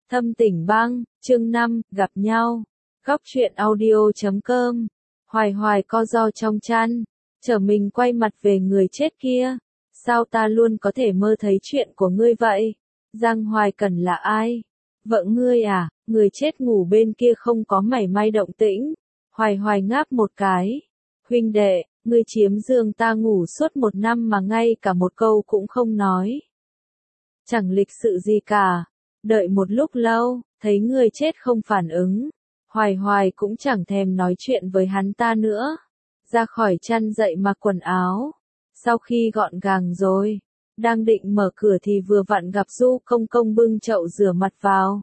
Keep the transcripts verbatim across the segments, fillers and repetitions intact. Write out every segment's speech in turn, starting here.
Thâm Tỉnh Bang, chương năm, gặp nhau. Góc truyện audio chấm com. Hoài hoài co ro trong chăn, trở mình quay mặt về người chết kia. Sao ta luôn có thể mơ thấy chuyện của ngươi vậy? Giang Hoài Cẩn là ai? Vợ ngươi à? Người chết ngủ bên kia không có mảy may động tĩnh. Hoài hoài ngáp một cái. Huynh đệ, ngươi chiếm giường ta ngủ suốt một năm mà ngay cả một câu cũng không nói. Chẳng lịch sự gì cả. Đợi một lúc lâu, thấy người chết không phản ứng. Hoài hoài cũng chẳng thèm nói chuyện với hắn ta nữa. Ra khỏi chăn dậy mặc quần áo. Sau khi gọn gàng rồi, đang định mở cửa thì vừa vặn gặp Du Công Công bưng chậu rửa mặt vào.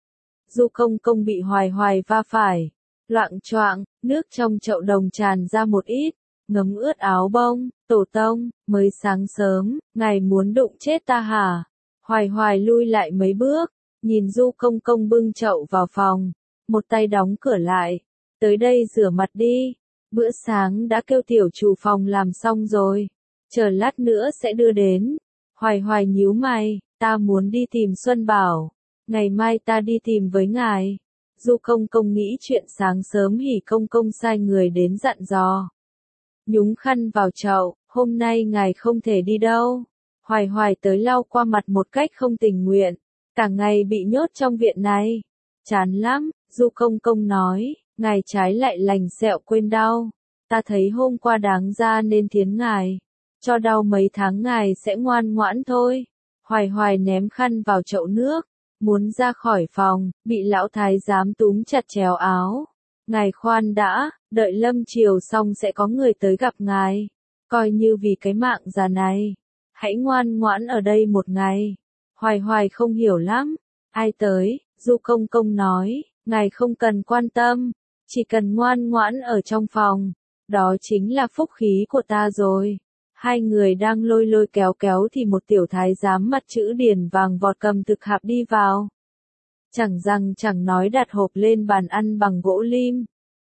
Du Công Công bị hoài hoài va phải. Loạng choạng, nước trong chậu đồng tràn ra một ít, ngấm ướt áo bông. Tổ tông, mới sáng sớm, ngài muốn đụng chết ta hả? Hoài hoài lui lại mấy bước, nhìn Du Công Công bưng chậu vào phòng, một tay đóng cửa lại. Tới đây rửa mặt đi, bữa sáng đã kêu tiểu chủ phòng làm xong rồi, chờ lát nữa sẽ đưa đến. Hoài hoài nhíu mày, ta muốn đi tìm Xuân Bảo, ngày mai ta đi tìm với ngài. Du Công Công nghĩ chuyện sáng sớm Hỉ Công Công sai người đến dặn dò. Nhúng khăn vào chậu, hôm nay ngài không thể đi đâu. Hoài hoài tới lau qua mặt một cách không tình nguyện, cả ngày bị nhốt trong viện này. Chán lắm, Du Công Công nói, ngài trái lại lành sẹo quên đau. Ta thấy hôm qua đáng ra nên thiến ngài, cho đau mấy tháng ngài sẽ ngoan ngoãn thôi. Hoài hoài ném khăn vào chậu nước, muốn ra khỏi phòng, bị lão thái giám túm chặt chéo áo. Ngài khoan đã, đợi lâm chiều xong sẽ có người tới gặp ngài, coi như vì cái mạng già này. Hãy ngoan ngoãn ở đây một ngày. Hoài hoài không hiểu lắm. Ai tới? Du Công Công nói, ngài không cần quan tâm, chỉ cần ngoan ngoãn ở trong phòng. Đó chính là phúc khí của ta rồi. Hai người đang lôi lôi kéo kéo thì một tiểu thái giám mặt chữ điền vàng vọt cầm thực hạp đi vào. Chẳng rằng chẳng nói đặt hộp lên bàn ăn bằng gỗ lim.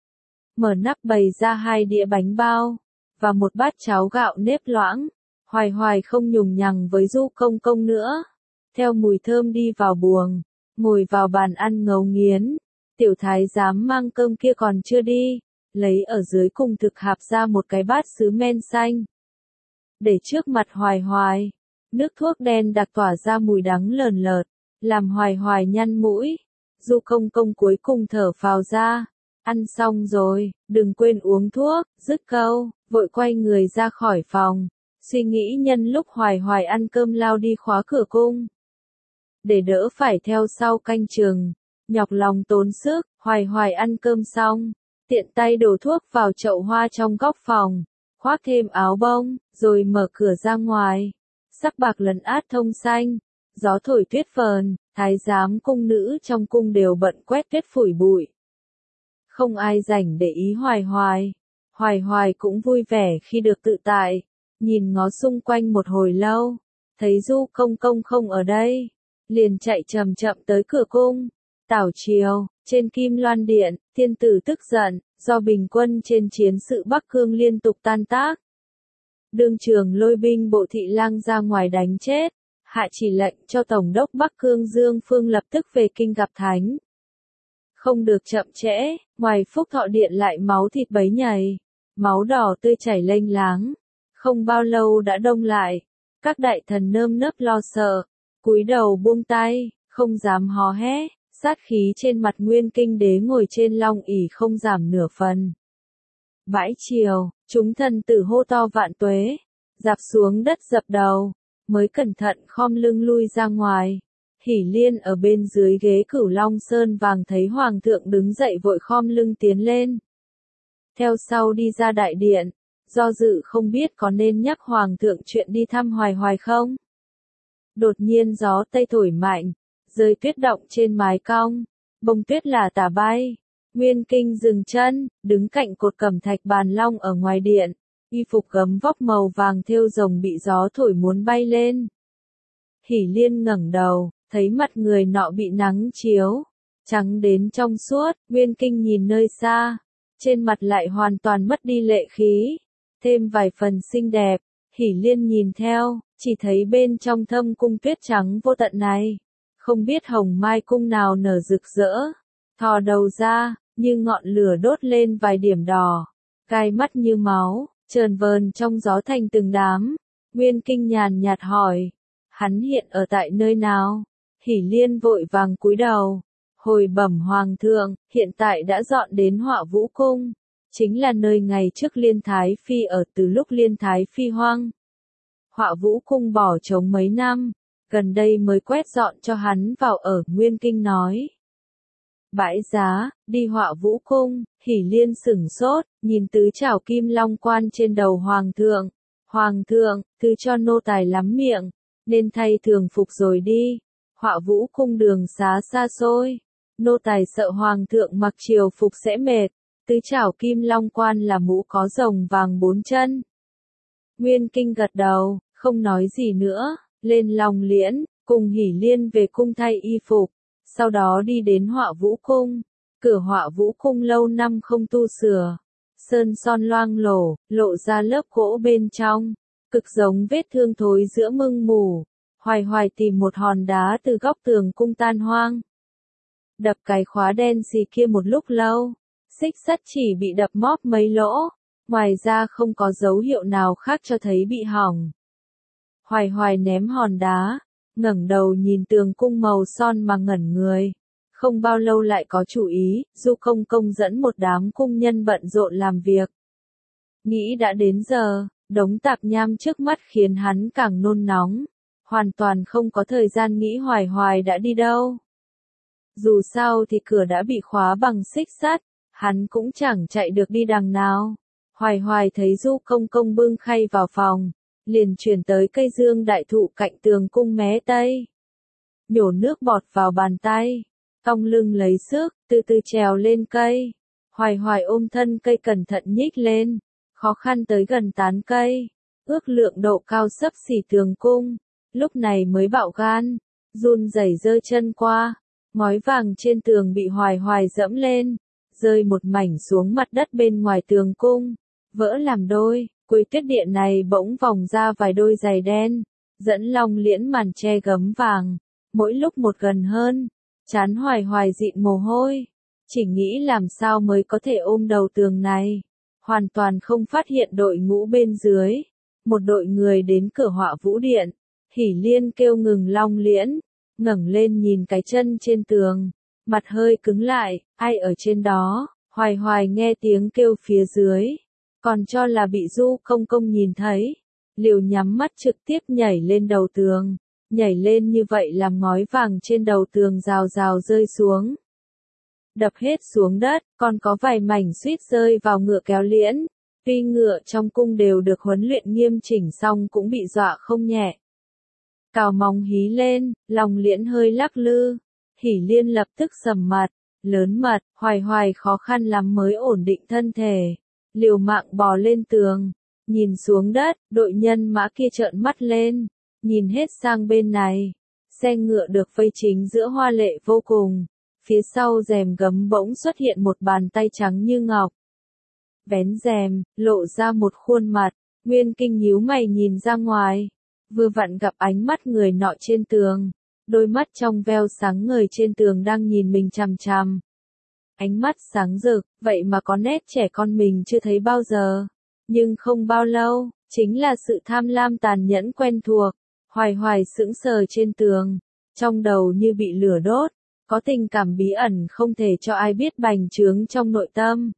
Mở nắp bày ra hai đĩa bánh bao, và một bát cháo gạo nếp loãng. Hoài hoài không nhùng nhằng với Du Công Công nữa. Theo mùi thơm đi vào buồng, ngồi vào bàn ăn ngấu nghiến. Tiểu thái giám mang cơm kia còn chưa đi, lấy ở dưới cùng thực hạp ra một cái bát sứ men xanh. Để trước mặt hoài hoài, nước thuốc đen đặc tỏa ra mùi đắng lờn lợt, làm hoài hoài nhăn mũi. Du Công Công cuối cùng thở phào ra. Ăn xong rồi, đừng quên uống thuốc, dứt câu, vội quay người ra khỏi phòng. Suy nghĩ nhân lúc hoài hoài ăn cơm lao đi khóa cửa cung. Để đỡ phải theo sau canh chừng, nhọc lòng tốn sức, hoài hoài ăn cơm xong, tiện tay đổ thuốc vào chậu hoa trong góc phòng, khoác thêm áo bông, rồi mở cửa ra ngoài. Sắc bạc lấn át thông xanh, gió thổi tuyết phờn, thái giám cung nữ trong cung đều bận quét tuyết phủi bụi. Không ai rảnh để ý hoài hoài. Hoài hoài cũng vui vẻ khi được tự tại. Nhìn ngó xung quanh một hồi lâu, thấy Du Công Công không ở đây, liền chạy chậm chậm tới cửa cung. Tảo chiều, trên Kim Loan Điện, thiên tử tức giận, do bình quân trên chiến sự Bắc Cương liên tục tan tác. Đương trường lôi binh bộ thị lang ra ngoài đánh chết, hạ chỉ lệnh cho Tổng đốc Bắc Cương Dương Phương lập tức về kinh gặp Thánh. Không được chậm trễ, ngoài Phúc Thọ Điện lại máu thịt bấy nhầy, máu đỏ tươi chảy lênh láng. Không bao lâu đã đông lại, các đại thần nơm nớp lo sợ, cúi đầu buông tay, không dám hò hé, sát khí trên mặt Nguyên Kinh Đế ngồi trên long ỷ không giảm nửa phần. Bãi chiều, chúng thần tử hô to vạn tuế, dạp xuống đất dập đầu, mới cẩn thận khom lưng lui ra ngoài. Hỉ Liên ở bên dưới ghế Cửu Long Sơn vàng thấy Hoàng thượng đứng dậy vội khom lưng tiến lên. Theo sau đi ra đại điện. Do dự không biết có nên nhắc Hoàng thượng chuyện đi thăm hoài hoài không? Đột nhiên gió tây thổi mạnh, rơi tuyết động trên mái cong, bông tuyết là tả bay. Nguyên Kinh dừng chân, đứng cạnh cột cẩm thạch bàn long ở ngoài điện, y phục gấm vóc màu vàng thêu rồng bị gió thổi muốn bay lên. Hỉ Liên ngẩng đầu, thấy mặt người nọ bị nắng chiếu, trắng đến trong suốt. Nguyên Kinh nhìn nơi xa, trên mặt lại hoàn toàn mất đi lệ khí. Thêm vài phần xinh đẹp, Hỉ Liên nhìn theo, chỉ thấy bên trong thâm cung tuyết trắng vô tận này, Không biết hồng mai cung nào nở rực rỡ, thò đầu ra, như ngọn lửa đốt lên vài điểm đỏ, gai mắt như máu, trờn vờn trong gió thành từng đám. Nguyên Kinh nhàn nhạt hỏi, hắn hiện ở tại nơi nào? Hỷ Liên vội vàng cúi đầu, hồi bẩm hoàng thượng, hiện tại đã dọn đến Họa Vũ Cung, chính là nơi ngày trước Liên Thái Phi ở từ lúc Liên Thái Phi hoang. Họa Vũ Cung bỏ trống mấy năm, gần đây mới quét dọn cho hắn vào ở. Nguyên Kinh nói. Bãi giá, đi Họa Vũ Cung, Hỷ Liên sửng sốt, nhìn tứ trảo kim long quan trên đầu hoàng thượng. Hoàng thượng, thứ cho nô tài lắm miệng, nên thay thường phục rồi đi. Họa Vũ Cung đường xá xa xôi, nô tài sợ hoàng thượng mặc triều phục sẽ mệt. Tứ trảo kim long quan là mũ có rồng vàng bốn chân. Nguyên Kinh gật đầu, không nói gì nữa, lên Long Liễn, cùng Hỷ Liên về cung thay y phục, sau đó đi đến Họa Vũ Cung. Cửa Họa Vũ Cung lâu năm không tu sửa, sơn son loang lổ, lộ ra lớp gỗ bên trong, cực giống vết thương thối giữa mưng mù. Hoài Hoài tìm một hòn đá từ góc tường cung tan hoang, đập cái khóa đen xì kia một lúc lâu, xích sắt chỉ bị đập móp mấy lỗ, ngoài ra không có dấu hiệu nào khác cho thấy bị hỏng. Hoài Hoài ném hòn đá, ngẩng đầu nhìn tường cung màu son mà ngẩn người. Không bao lâu lại có chủ ý, Du Công Công dẫn một đám cung nhân bận rộn làm việc. Nghĩ đã đến giờ, đống tạp nham trước mắt khiến hắn càng nôn nóng, hoàn toàn không có thời gian nghĩ Hoài Hoài đã đi đâu. Dù sao thì cửa đã bị khóa bằng xích sắt, hắn cũng chẳng chạy được đi đằng nào. Hoài Hoài thấy Du Công Công bưng khay vào phòng, liền chuyển tới cây dương đại thụ cạnh tường cung mé tây. Nhổ nước bọt vào bàn tay, cong lưng lấy sức, từ từ trèo lên cây. Hoài Hoài ôm thân cây cẩn thận nhích lên, khó khăn tới gần tán cây, ước lượng độ cao xấp xỉ tường cung, lúc này mới bạo gan, run rẩy giơ chân qua, ngói vàng trên tường bị Hoài Hoài dẫm lên, rơi một mảnh xuống mặt đất bên ngoài tường cung, vỡ làm đôi. Cuối tuyết điện này bỗng vòng ra vài đôi giày đen, dẫn Long Liễn màn che gấm vàng, mỗi lúc một gần hơn, trán Hoài Hoài dịn mồ hôi, chỉ nghĩ làm sao mới có thể ôm đầu tường này, hoàn toàn không phát hiện đội ngũ bên dưới, một đội người đến cửa Họa Vũ Điện. Hỷ Liên kêu ngừng Long Liễn, ngẩng lên nhìn cái chân trên tường, mặt hơi cứng lại, ai ở trên đó? Hoài Hoài nghe tiếng kêu phía dưới, còn cho là bị Du Công Công nhìn thấy, liều nhắm mắt trực tiếp nhảy lên đầu tường, nhảy lên như vậy làm ngói vàng trên đầu tường rào rào rơi xuống, đập hết xuống đất, còn có vài mảnh suýt rơi vào ngựa kéo liễn. Tuy ngựa trong cung đều được huấn luyện nghiêm chỉnh xong cũng bị dọa không nhẹ. Cào móng hí lên, Long Liễn hơi lắc lư, Hỷ Liên lập tức sầm mặt, lớn mật. Hoài Hoài khó khăn lắm mới ổn định thân thể, liều mạng bò lên tường, nhìn xuống đất. Đội nhân mã kia trợn mắt lên, nhìn hết sang bên này, xe ngựa được vây chính giữa hoa lệ vô cùng, phía sau rèm gấm bỗng xuất hiện một bàn tay trắng như ngọc. Vén rèm, lộ ra một khuôn mặt. Nguyên Kinh nhíu mày nhìn ra ngoài, vừa vặn gặp ánh mắt người nọ trên tường, đôi mắt trong veo sáng ngời trên tường đang nhìn mình chằm chằm. Ánh mắt sáng rực, vậy mà có nét trẻ con mình chưa thấy bao giờ. Nhưng không bao lâu, chính là sự tham lam tàn nhẫn quen thuộc. Hoài Hoài sững sờ trên tường, trong đầu như bị lửa đốt, có tình cảm bí ẩn không thể cho ai biết bành trướng trong nội tâm.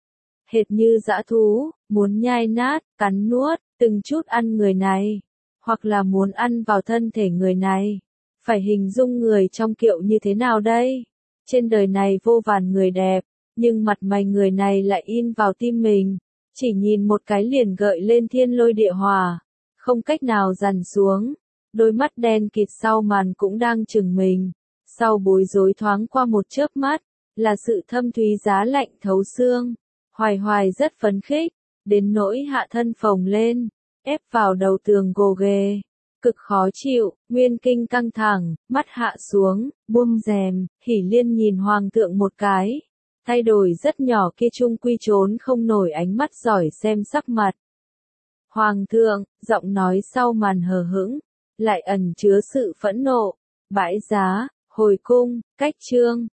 Hệt như dã thú, muốn nhai nát, cắn nuốt, từng chút ăn người này, hoặc là muốn ăn vào thân thể người này. Phải hình dung người trong kiệu như thế nào đây? Trên đời này vô vàn người đẹp, nhưng mặt mày người này lại in vào tim mình, chỉ nhìn một cái liền gợi lên thiên lôi địa hỏa, không cách nào dằn xuống. Đôi mắt đen kịt sau màn cũng đang chừng mình, sau bối rối thoáng qua một chớp mắt, là sự thâm thúy giá lạnh thấu xương. Hoài Hoài rất phấn khích, đến nỗi hạ thân phồng lên, ép vào đầu tường gồ ghề, cực khó chịu. Nguyên Kinh căng thẳng, mắt hạ xuống, buông rèm. Hỷ Liên nhìn hoàng thượng một cái, thay đổi rất nhỏ kia chung quy trốn không nổi ánh mắt giỏi xem sắc mặt. Hoàng thượng, giọng nói sau màn hờ hững, lại ẩn chứa sự phẫn nộ, Bãi giá, hồi cung, cách chương.